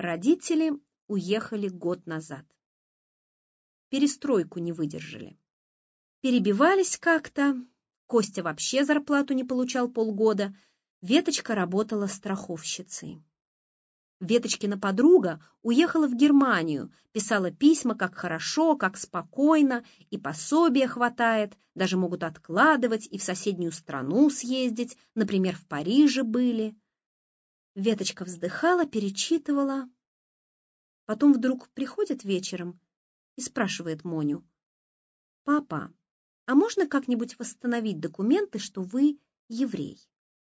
Родители уехали год назад. Перестройку не выдержали. Перебивались как-то. Костя вообще зарплату не получал полгода. Веточка работала страховщицей. Веточкина подруга уехала в Германию, писала письма, как хорошо, как спокойно, и пособия хватает, даже могут откладывать и в соседнюю страну съездить, например, в Париже были. Веточка вздыхала, перечитывала. Потом вдруг приходит вечером и спрашивает Моню: «Папа, а можно как-нибудь восстановить документы, что вы еврей?»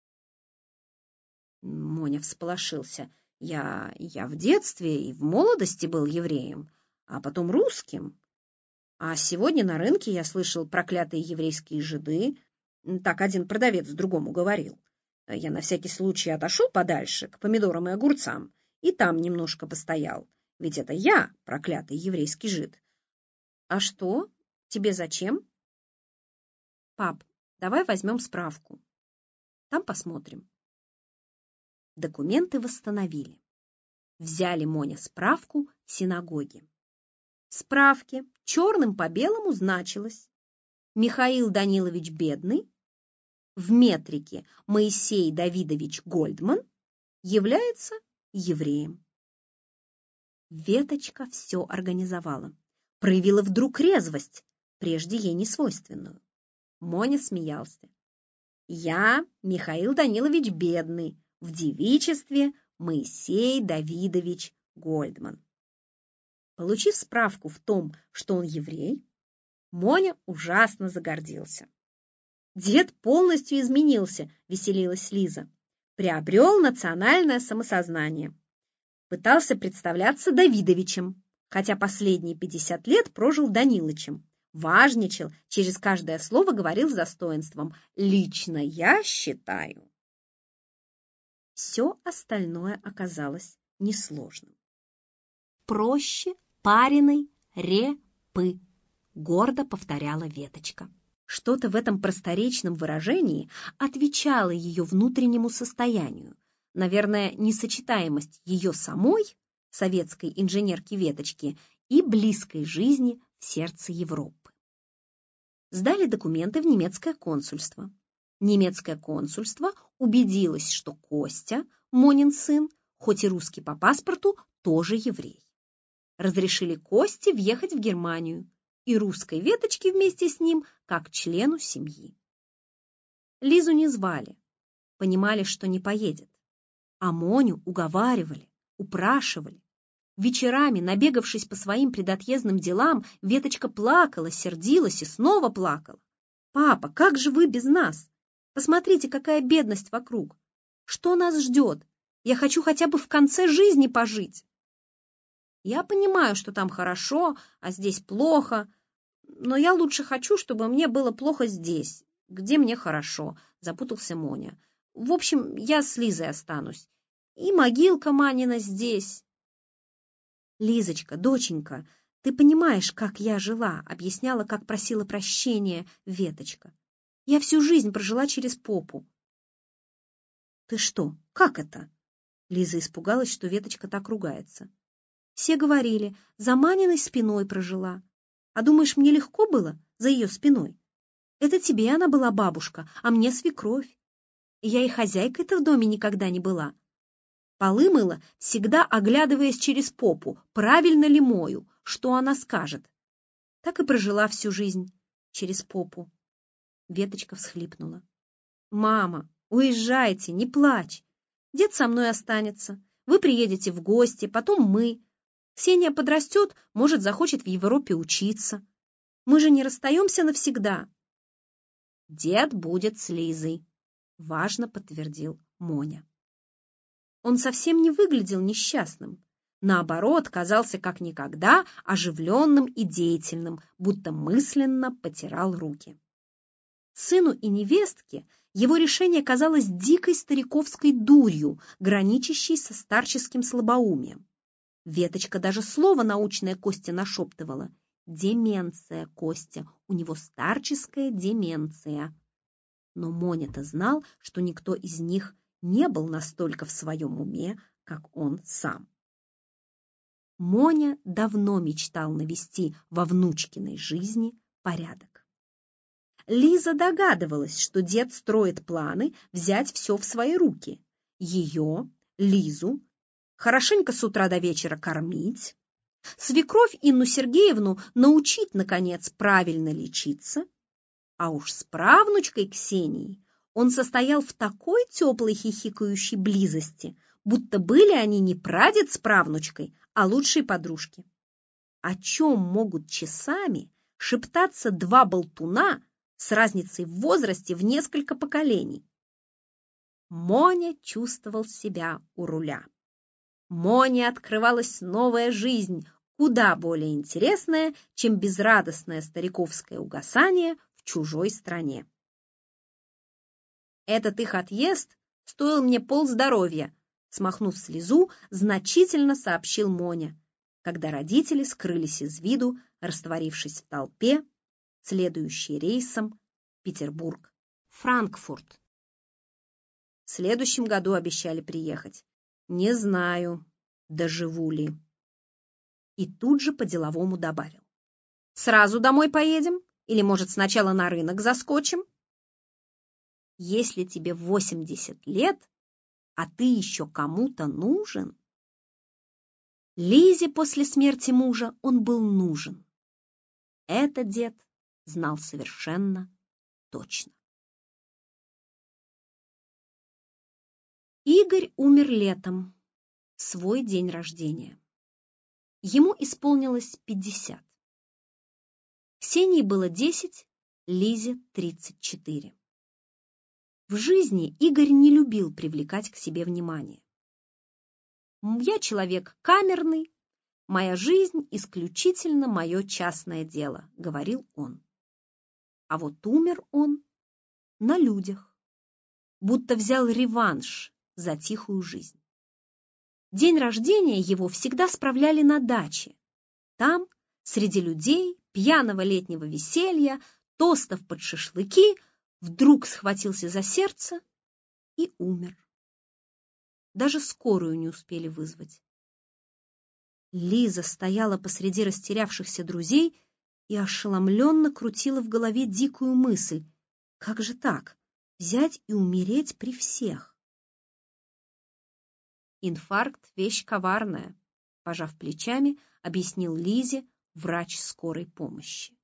Моня всполошился. Я в детстве и в молодости был евреем, а потом русским. А сегодня на рынке я слышал проклятые еврейские жиды. Так один продавец другому говорил. Я на всякий случай отошел подальше, к помидорам и огурцам, и там немножко постоял. Ведь это я, проклятый еврейский жид. А что? Тебе зачем? Пап, давай возьмем справку. Там посмотрим. Документы восстановили. Взяли Моня справку в синагоге. В справке черным по белому значилось: Михаил Данилович Бедный, в метрике Моисей Давидович Гольдман, является евреем. Веточка все организовала. Проявила вдруг резвость, прежде ей не свойственную. Моня смеялся. Я, Михаил Данилович Бедный, в девичестве Моисей Давидович Гольдман. Получив справку в том, что он еврей, Моня ужасно загордился. Дед полностью изменился, веселилась Лиза. Приобрел национальное самосознание. Пытался представляться Давидовичем, хотя последние 50 лет прожил Данилычем. Важничал, через каждое слово говорил с достоинством: «Лично я считаю». Все остальное оказалось несложным. «Проще пареной репы», — гордо повторяла Веточка. Что-то в этом просторечном выражении отвечало ее внутреннему состоянию. Наверное, несочетаемость ее самой, советской инженерки Веточки, и близкой жизни в сердце Европы. Сдали документы в немецкое консульство. Немецкое консульство убедилось, что Костя, Монин сын, хоть и русский по паспорту, тоже еврей. Разрешили Косте въехать в Германию и русской Веточке вместе с ним, как члену семьи. Лизу не звали, понимали, что не поедет, а Моню уговаривали, упрашивали. Вечерами, набегавшись по своим предотъездным делам, Веточка плакала, сердилась и снова плакала. «Папа, как же вы без нас? Посмотрите, какая бедность вокруг! Что нас ждет? Я хочу хотя бы в конце жизни пожить!» «Я понимаю, что там хорошо, а здесь плохо, но я лучше хочу, чтобы мне было плохо здесь, где мне хорошо», — запутался Моня. «В общем, я с Лизой останусь. И могилка Манина здесь». «Лизочка, доченька, ты понимаешь, как я жила», — объясняла, как просила прощения Веточка. «Я всю жизнь прожила через попу». «Ты что? Как это?» Лиза испугалась, что Веточка так ругается. «Все говорили, за Маниной спиной прожила. А думаешь, мне легко было за ее спиной? Это тебе она была бабушка, а мне свекровь. И я и хозяйкой-то в доме никогда не была. Полы мыла, всегда оглядываясь через попу, правильно ли мою, что она скажет. Так и прожила всю жизнь через попу». Веточка всхлипнула. «Мама, уезжайте, не плачь. Дед со мной останется. Вы приедете в гости, потом мы. Ксения подрастет, может, захочет в Европе учиться. Мы же не расстаемся навсегда». «Дед будет с Лизой», — важно подтвердил Моня. Он совсем не выглядел несчастным. Наоборот, казался как никогда оживленным и деятельным, будто мысленно потирал руки. Сыну и невестке его решение казалось дикой стариковской дурью, граничащей со старческим слабоумием. Веточка даже слово научное Косте нашептывала: «Деменция, Костя, у него старческая деменция». Но Моня-то знал, что никто из них не был настолько в своем уме, как он сам. Моня давно мечтал навести во внучкиной жизни порядок. Лиза догадывалась, что дед строит планы взять все в свои руки. Ее, Лизу, хорошенько с утра до вечера кормить, свекровь Инну Сергеевну научить, наконец, правильно лечиться, а уж с правнучкой Ксенией он состоял в такой теплой хихикающей близости, будто были они не прадед с правнучкой, а лучшие подружки. О чем могут часами шептаться два болтуна с разницей в возрасте в несколько поколений? Моня чувствовал себя у руля. Моне открывалась новая жизнь, куда более интересная, чем безрадостное стариковское угасание в чужой стране. «Этот их отъезд стоил мне полздоровья», смахнув слезу, значительно сообщил Моня, когда родители скрылись из виду, растворившись в толпе, следующей рейсом Петербург-Франкфурт. В следующем году обещали приехать. Не знаю, доживу ли. И тут же по-деловому добавил. Сразу домой поедем? Или, может, сначала на рынок заскочим? Если тебе 80 лет, а ты еще кому-то нужен. Лизе после смерти мужа он был нужен. Это дед знал совершенно точно. Игорь умер летом, в свой день рождения. Ему исполнилось 50. Ксении было 10, Лизе 34. В жизни Игорь не любил привлекать к себе внимание. «Я человек камерный, моя жизнь исключительно мое частное дело», — говорил он. А вот умер он на людях, будто взял реванш за тихую жизнь. День рождения его всегда справляли на даче. Там, среди людей, пьяного летнего веселья, тостов под шашлыки, вдруг схватился за сердце и умер. Даже скорую не успели вызвать. Лиза стояла посреди растерявшихся друзей и ошеломленно крутила в голове дикую мысль. Как же так? Взять и умереть при всех? Инфаркт — вещь коварная, пожав плечами, объяснил Лизе врач скорой помощи.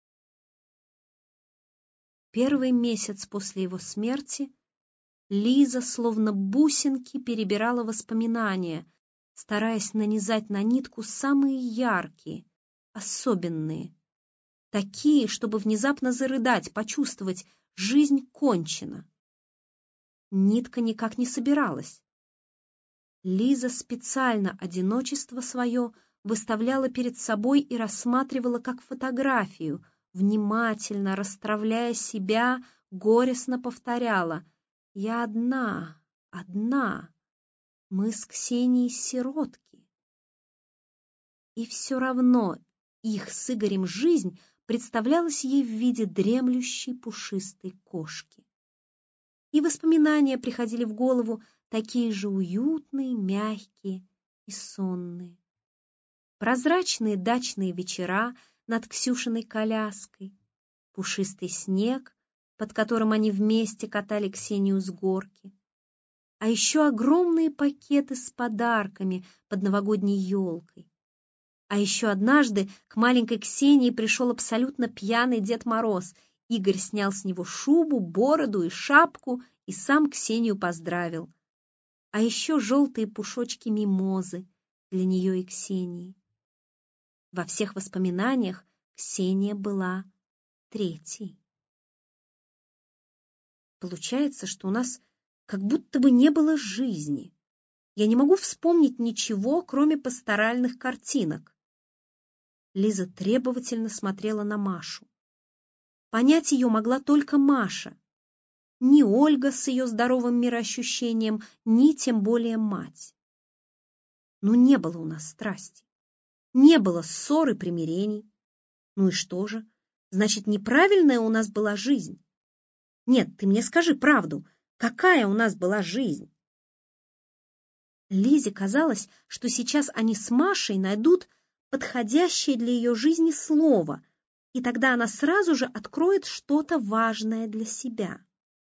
Первый месяц после его смерти Лиза словно бусинки перебирала воспоминания, стараясь нанизать на нитку самые яркие, особенные, такие, чтобы внезапно зарыдать, почувствовать, жизнь кончена. Нитка никак не собиралась. Лиза специально одиночество свое выставляла перед собой и рассматривала как фотографию, внимательно расстравляя себя, горестно повторяла: «Я одна, одна, мы с Ксенией сиротки». И все равно их с Игорем жизнь представлялась ей в виде дремлющей пушистой кошки. И воспоминания приходили в голову такие же уютные, мягкие и сонные. Прозрачные дачные вечера над Ксюшиной коляской, пушистый снег, под которым они вместе катали Ксению с горки, а еще огромные пакеты с подарками под новогодней елкой. А еще однажды к маленькой Ксении пришел абсолютно пьяный Дед Мороз. Игорь снял с него шубу, бороду и шапку и сам Ксению поздравил. А еще желтые пушочки мимозы для нее и Ксении. Во всех воспоминаниях Ксения была третьей. Получается, что у нас как будто бы не было жизни. Я не могу вспомнить ничего, кроме пасторальных картинок. Лиза требовательно смотрела на Машу. Понять ее могла только Маша. Ни Ольга с ее здоровым мироощущением, ни тем более мать. Но не было у нас страсти. Не было ссор и примирений. Ну и что же? Значит, неправильная у нас была жизнь? Нет, ты мне скажи правду. Какая у нас была жизнь? Лизе казалось, что сейчас они с Машей найдут подходящее для ее жизни слово, и тогда она сразу же откроет что-то важное для себя.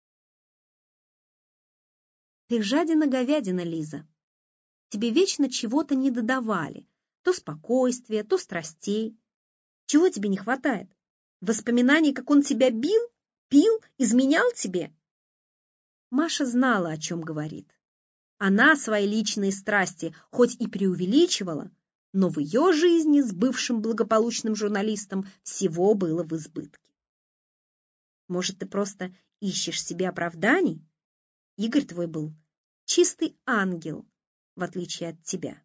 Ты жадина-говядина, Лиза. Тебе вечно чего-то не додавали. То спокойствия, то страстей. Чего тебе не хватает? Воспоминаний, как он тебя бил, пил, изменял тебе? Маша знала, о чем говорит. Она свои личные страсти хоть и преувеличивала, но в ее жизни с бывшим благополучным журналистом всего было в избытке. Может, ты просто ищешь себе оправданий? Игорь твой был чистый ангел, в отличие от тебя.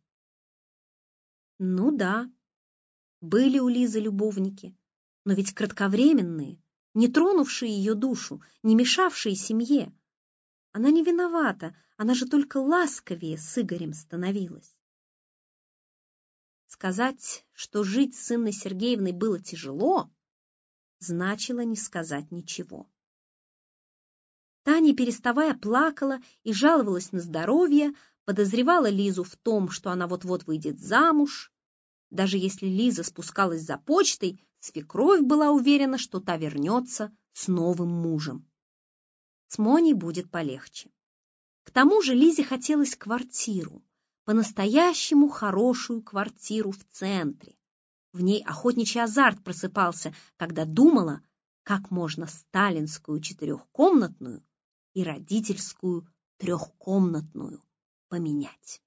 Ну да, были у Лизы любовники, но ведь кратковременные, не тронувшие ее душу, не мешавшие семье. Она не виновата, она же только ласковее с Игорем становилась. Сказать, что жить с Инной Сергеевной было тяжело, значило не сказать ничего. Та, не переставая, плакала и жаловалась на здоровье, подозревала Лизу в том, что она вот-вот выйдет замуж. Даже если Лиза спускалась за почтой, свекровь была уверена, что та вернется с новым мужем. С Моней будет полегче. К тому же Лизе хотелось квартиру, по-настоящему хорошую квартиру в центре. В ней охотничий азарт просыпался, когда думала, как можно сталинскую 4-комнатную и родительскую 3-комнатную поменять.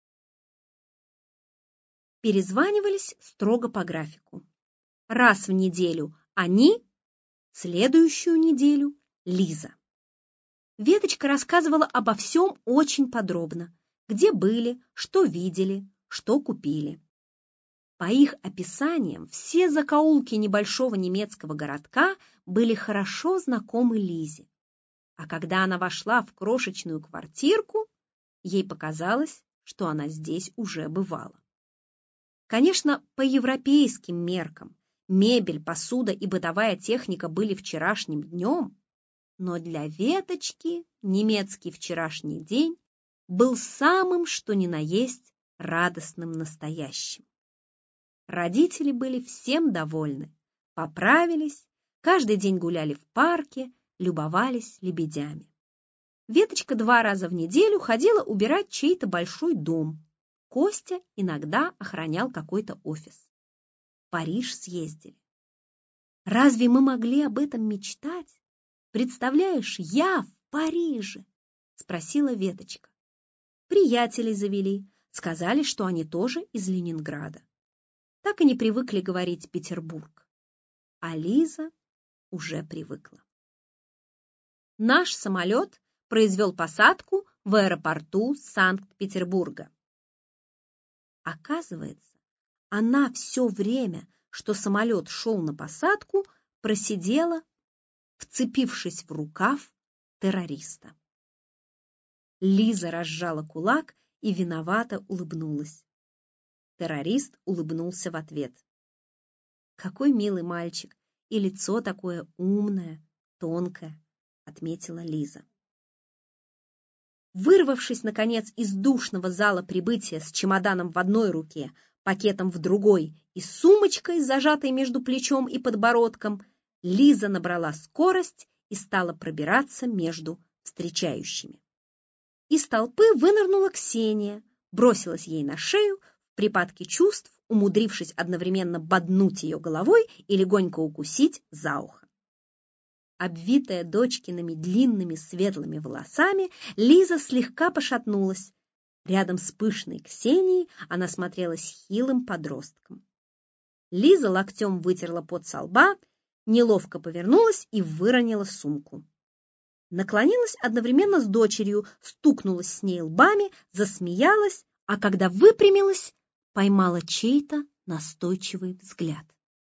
Перезванивались строго по графику. Раз в неделю они, следующую неделю Лиза. Веточка рассказывала обо всем очень подробно, где были, что видели, что купили. По их описаниям, все закоулки небольшого немецкого городка были хорошо знакомы Лизе. А когда она вошла в крошечную квартирку, ей показалось, что она здесь уже бывала. Конечно, по европейским меркам мебель, посуда и бытовая техника были вчерашним днем, но для Веточки немецкий вчерашний день был самым что ни на есть радостным настоящим. Родители были всем довольны, поправились, каждый день гуляли в парке, любовались лебедями. Веточка 2 раза в неделю ходила убирать чей-то большой дом. Костя иногда охранял какой-то офис. В Париж съездили. Разве мы могли об этом мечтать? Представляешь, я в Париже? Спросила Веточка. Приятелей завели, сказали, что они тоже из Ленинграда. Так и не привыкли говорить Петербург. А Лиза уже привыкла. Наш самолет произвел посадку в аэропорту Санкт-Петербурга. Оказывается, она все время, что самолет шел на посадку, просидела, вцепившись в рукав террориста. Лиза разжала кулак и виновато улыбнулась. Террорист улыбнулся в ответ. «Какой милый мальчик, и лицо такое умное, тонкое», — отметила Лиза. Вырвавшись, наконец, из душного зала прибытия с чемоданом в одной руке, пакетом в другой и сумочкой, зажатой между плечом и подбородком, Лиза набрала скорость и стала пробираться между встречающими. Из толпы вынырнула Ксения, бросилась ей на шею, в припадке чувств, умудрившись одновременно боднуть ее головой и легонько укусить за ухо. Обвитая дочкиными длинными светлыми волосами, Лиза слегка пошатнулась. Рядом с пышной Ксенией она смотрелась хилым подростком. Лиза локтем вытерла пот со лба, неловко повернулась и выронила сумку. Наклонилась одновременно с дочерью, стукнулась с ней лбами, засмеялась, а когда выпрямилась, поймала чей-то настойчивый взгляд.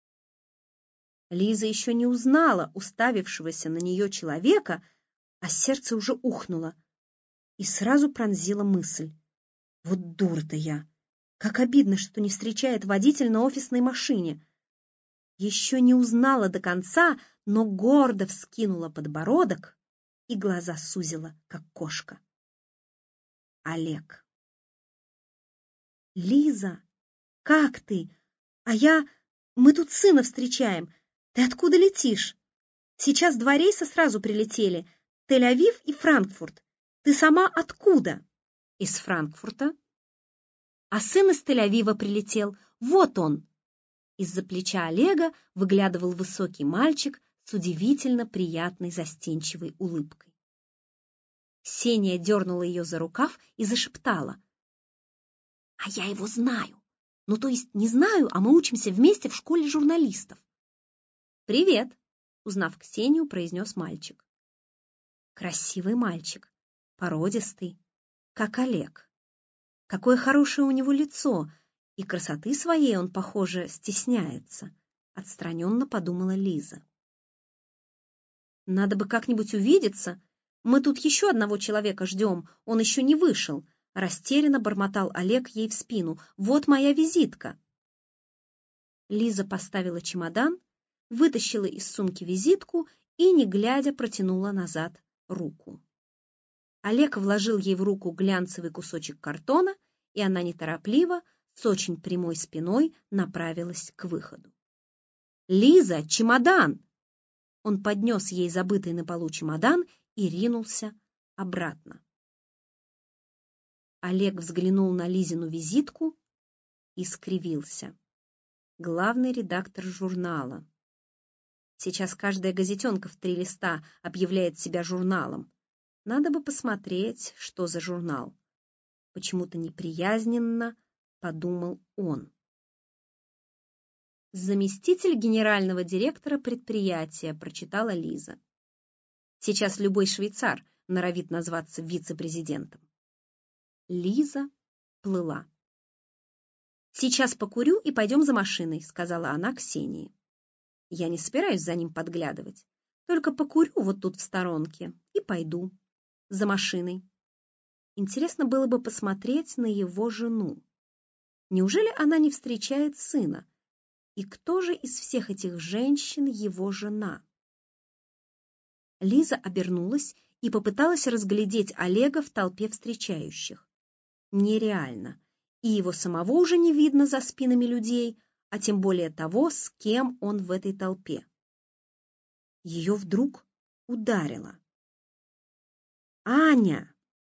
Лиза еще не узнала уставившегося на нее человека, а сердце уже ухнуло. И сразу пронзила мысль. Вот дура-то я! Как обидно, что не встречает водитель на офисной машине. Еще не узнала до конца, но гордо вскинула подбородок и глаза сузила, как кошка. Олег. Лиза, как ты? Мы тут сына встречаем. Ты откуда летишь? Сейчас 2 рейса сразу прилетели. Тель-Авив и Франкфурт. Ты сама откуда? Из Франкфурта. А сын из Тель-Авива прилетел. Вот он. Из-за плеча Олега выглядывал высокий мальчик с удивительно приятной застенчивой улыбкой. Ксения дернула ее за рукав и зашептала. А я его знаю. Ну, то есть не знаю, а мы учимся вместе в школе журналистов. «Привет», — узнав Ксению, произнес мальчик. Красивый мальчик, породистый, как Олег. Какое хорошее у него лицо, и красоты своей он, похоже, стесняется, отстраненно подумала Лиза. Надо бы как-нибудь увидеться. Мы тут еще одного человека ждем, он еще не вышел. Растерянно бормотал Олег ей в спину. Вот моя визитка. Лиза поставила чемодан, вытащила из сумки визитку и, не глядя, протянула назад руку. Олег вложил ей в руку глянцевый кусочек картона, и она неторопливо, с очень прямой спиной, направилась к выходу. «Лиза, чемодан!» Он поднес ей забытый на полу чемодан и ринулся обратно. Олег взглянул на Лизину визитку и скривился. Главный редактор журнала. Сейчас каждая газетенка в 3 листа объявляет себя журналом. Надо бы посмотреть, что за журнал. Почему-то неприязненно подумал он. Заместитель генерального директора предприятия, прочитала Лиза. Сейчас любой швейцар норовит назваться вице-президентом. Лиза плыла. «Сейчас покурю и пойдем за машиной», — сказала она Ксении. «Я не собираюсь за ним подглядывать. Только покурю вот тут в сторонке и пойду за машиной. Интересно было бы посмотреть на его жену. Неужели она не встречает сына? И кто же из всех этих женщин его жена?» Лиза обернулась и попыталась разглядеть Олега в толпе встречающих. Нереально. И его самого уже не видно за спинами людей, а тем более того, с кем он в этой толпе. Ее вдруг ударило. «Аня!»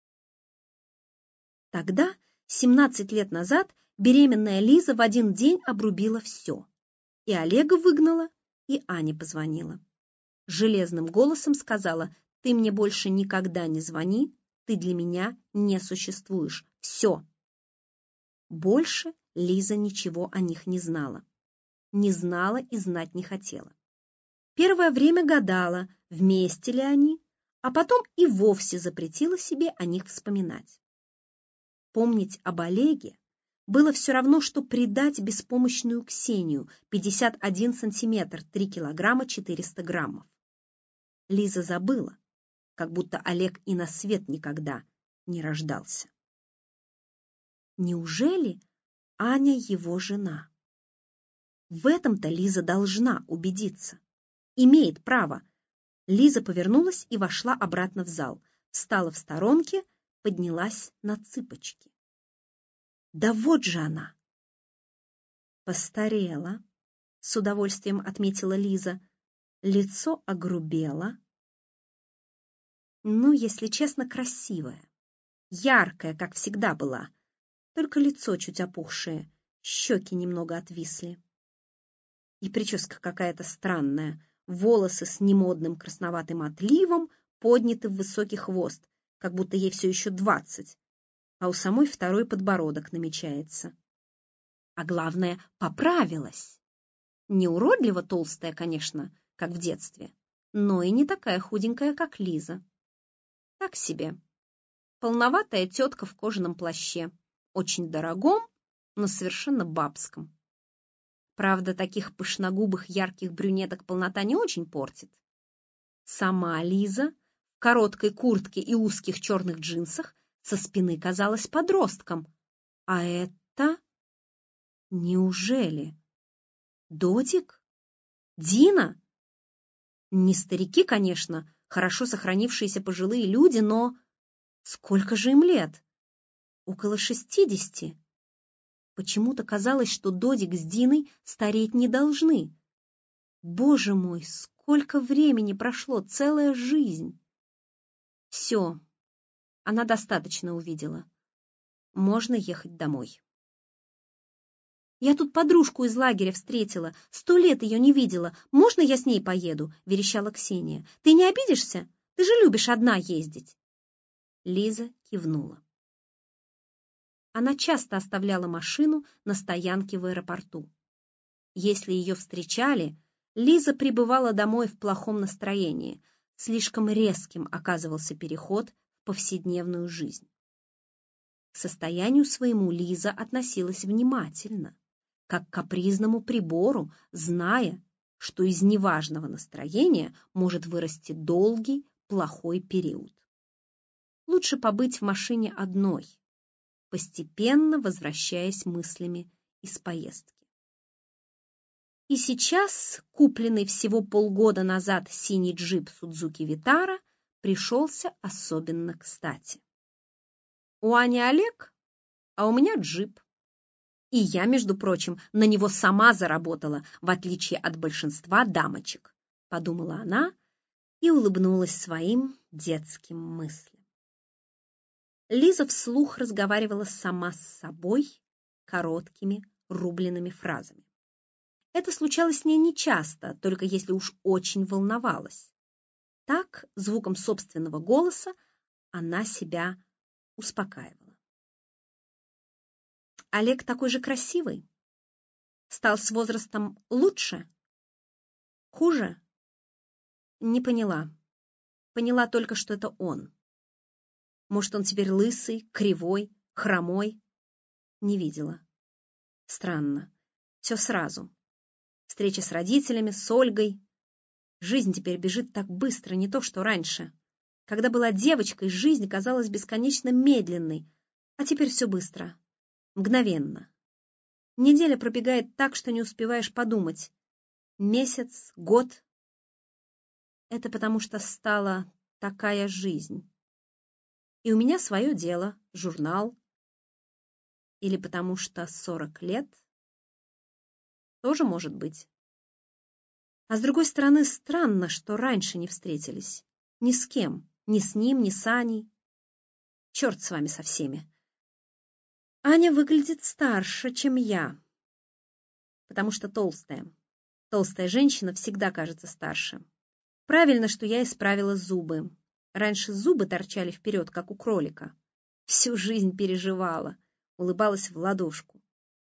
Тогда, 17 лет назад, беременная Лиза в один день обрубила все. И Олега выгнала, и Ане позвонила. Железным голосом сказала: «Ты мне больше никогда не звони, ты для меня не существуешь. Все!» Больше Лиза ничего о них не знала. Не знала и знать не хотела. Первое время гадала, вместе ли они, а потом и вовсе запретила себе о них вспоминать. Помнить об Олеге было все равно, что предать беспомощную Ксению, 51 сантиметр, 3 килограмма 400 граммов. Лиза забыла, как будто Олег и на свет никогда не рождался. Неужели Аня его жена? В этом-то Лиза должна убедиться. Имеет право. Лиза повернулась и вошла обратно в зал. Встала в сторонке, поднялась на цыпочки. Да вот же она! Постарела, с удовольствием отметила Лиза. Лицо огрубело. Ну, если честно, красивая. Яркая, как всегда была. Только лицо чуть опухшее, щеки немного отвисли. И прическа какая-то странная. Волосы с немодным красноватым отливом подняты в высокий хвост, как будто ей все еще 20, а у самой второй подбородок намечается. А главное, поправилась. Не уродливо толстая, конечно, как в детстве, но и не такая худенькая, как Лиза. Так себе. Полноватая тетка в кожаном плаще. Очень дорогом, но совершенно бабском. Правда, таких пышногубых ярких брюнеток полнота не очень портит. Сама Лиза в короткой куртке и узких черных джинсах со спины казалась подростком. А это... Неужели? Додик? Дина? Не старики, конечно, хорошо сохранившиеся пожилые люди, но... Сколько же им лет? Около 60. Почему-то казалось, что Додик с Диной стареть не должны. Боже мой, сколько времени прошло, целая жизнь! Все, она достаточно увидела. Можно ехать домой. «Я тут подружку из лагеря встретила, 100 лет ее не видела. Можно я с ней поеду?» — верещала Ксения. «Ты не обидишься? Ты же любишь одна ездить». Лиза кивнула. Она часто оставляла машину на стоянке в аэропорту. Если ее встречали, Лиза прибывала домой в плохом настроении. Слишком резким оказывался переход в повседневную жизнь. К состоянию своему Лиза относилась внимательно, как к капризному прибору, зная, что из неважного настроения может вырасти долгий, плохой период. Лучше побыть в машине одной, постепенно возвращаясь мыслями из поездки. И сейчас купленный всего полгода назад синий джип Судзуки Витара пришелся особенно кстати. У Ани Олег, а у меня джип. И я, между прочим, на него сама заработала, в отличие от большинства дамочек, подумала она и улыбнулась своим детским мыслям. Лиза вслух разговаривала сама с собой короткими рубленными фразами. Это случалось с ней нечасто, только если уж очень волновалась. Так, звуком собственного голоса, она себя успокаивала. Олег такой же красивый? Стал с возрастом лучше? Хуже? Не поняла. Поняла только, что это он. Может, он теперь лысый, кривой, хромой? Не видела. Странно. Все сразу. Встреча с родителями, с Ольгой. Жизнь теперь бежит так быстро, не то что раньше. Когда была девочкой, жизнь казалась бесконечно медленной, а теперь все быстро, мгновенно. Неделя пробегает так, что не успеваешь подумать. Месяц, год. Это потому что стала такая жизнь. И у меня свое дело, журнал. Или потому что 40 лет. Тоже может быть. А с другой стороны, странно, что раньше не встретились. Ни с кем. Ни с ним, ни с Аней. Черт с вами со всеми. Аня выглядит старше, чем я. Потому что толстая. Толстая женщина всегда кажется старше. Правильно, что я исправила зубы. Раньше зубы торчали вперед, как у кролика. Всю жизнь переживала. Улыбалась в ладошку.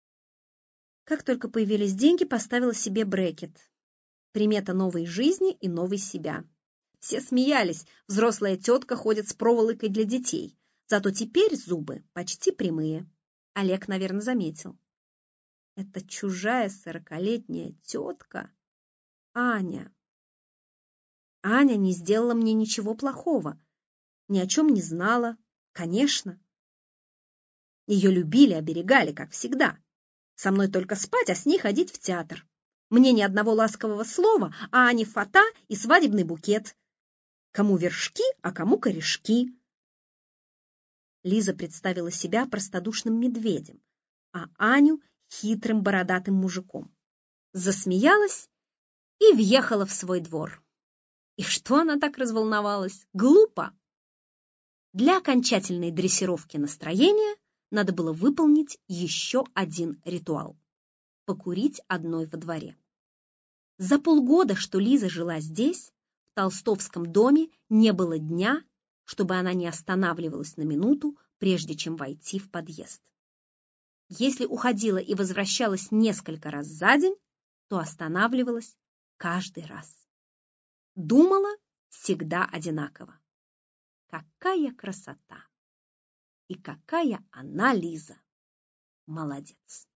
Как только появились деньги, поставила себе брекет. Примета новой жизни и новой себя. Все смеялись, взрослая тетка ходит с проволокой для детей. Зато теперь зубы почти прямые. Олег, наверное, заметил. Это чужая 40-летняя тетка Аня. Аня не сделала мне ничего плохого. Ни о чем не знала. Конечно. Ее любили, оберегали, как всегда. Со мной только спать, а с ней ходить в театр. Мне ни одного ласкового слова, а Ане фата и свадебный букет. Кому вершки, а кому корешки. Лиза представила себя простодушным медведем, а Аню хитрым бородатым мужиком. Засмеялась и въехала в свой двор. И что она так разволновалась? Глупо! Для окончательной дрессировки настроения надо было выполнить еще один ритуал – покурить одной во дворе. За полгода, что Лиза жила здесь, в Толстовском доме не было дня, чтобы она не останавливалась на минуту, прежде чем войти в подъезд. Если уходила и возвращалась несколько раз за день, то останавливалась каждый раз. Думала всегда одинаково. Какая красота! И какая она, Лиза, молодец!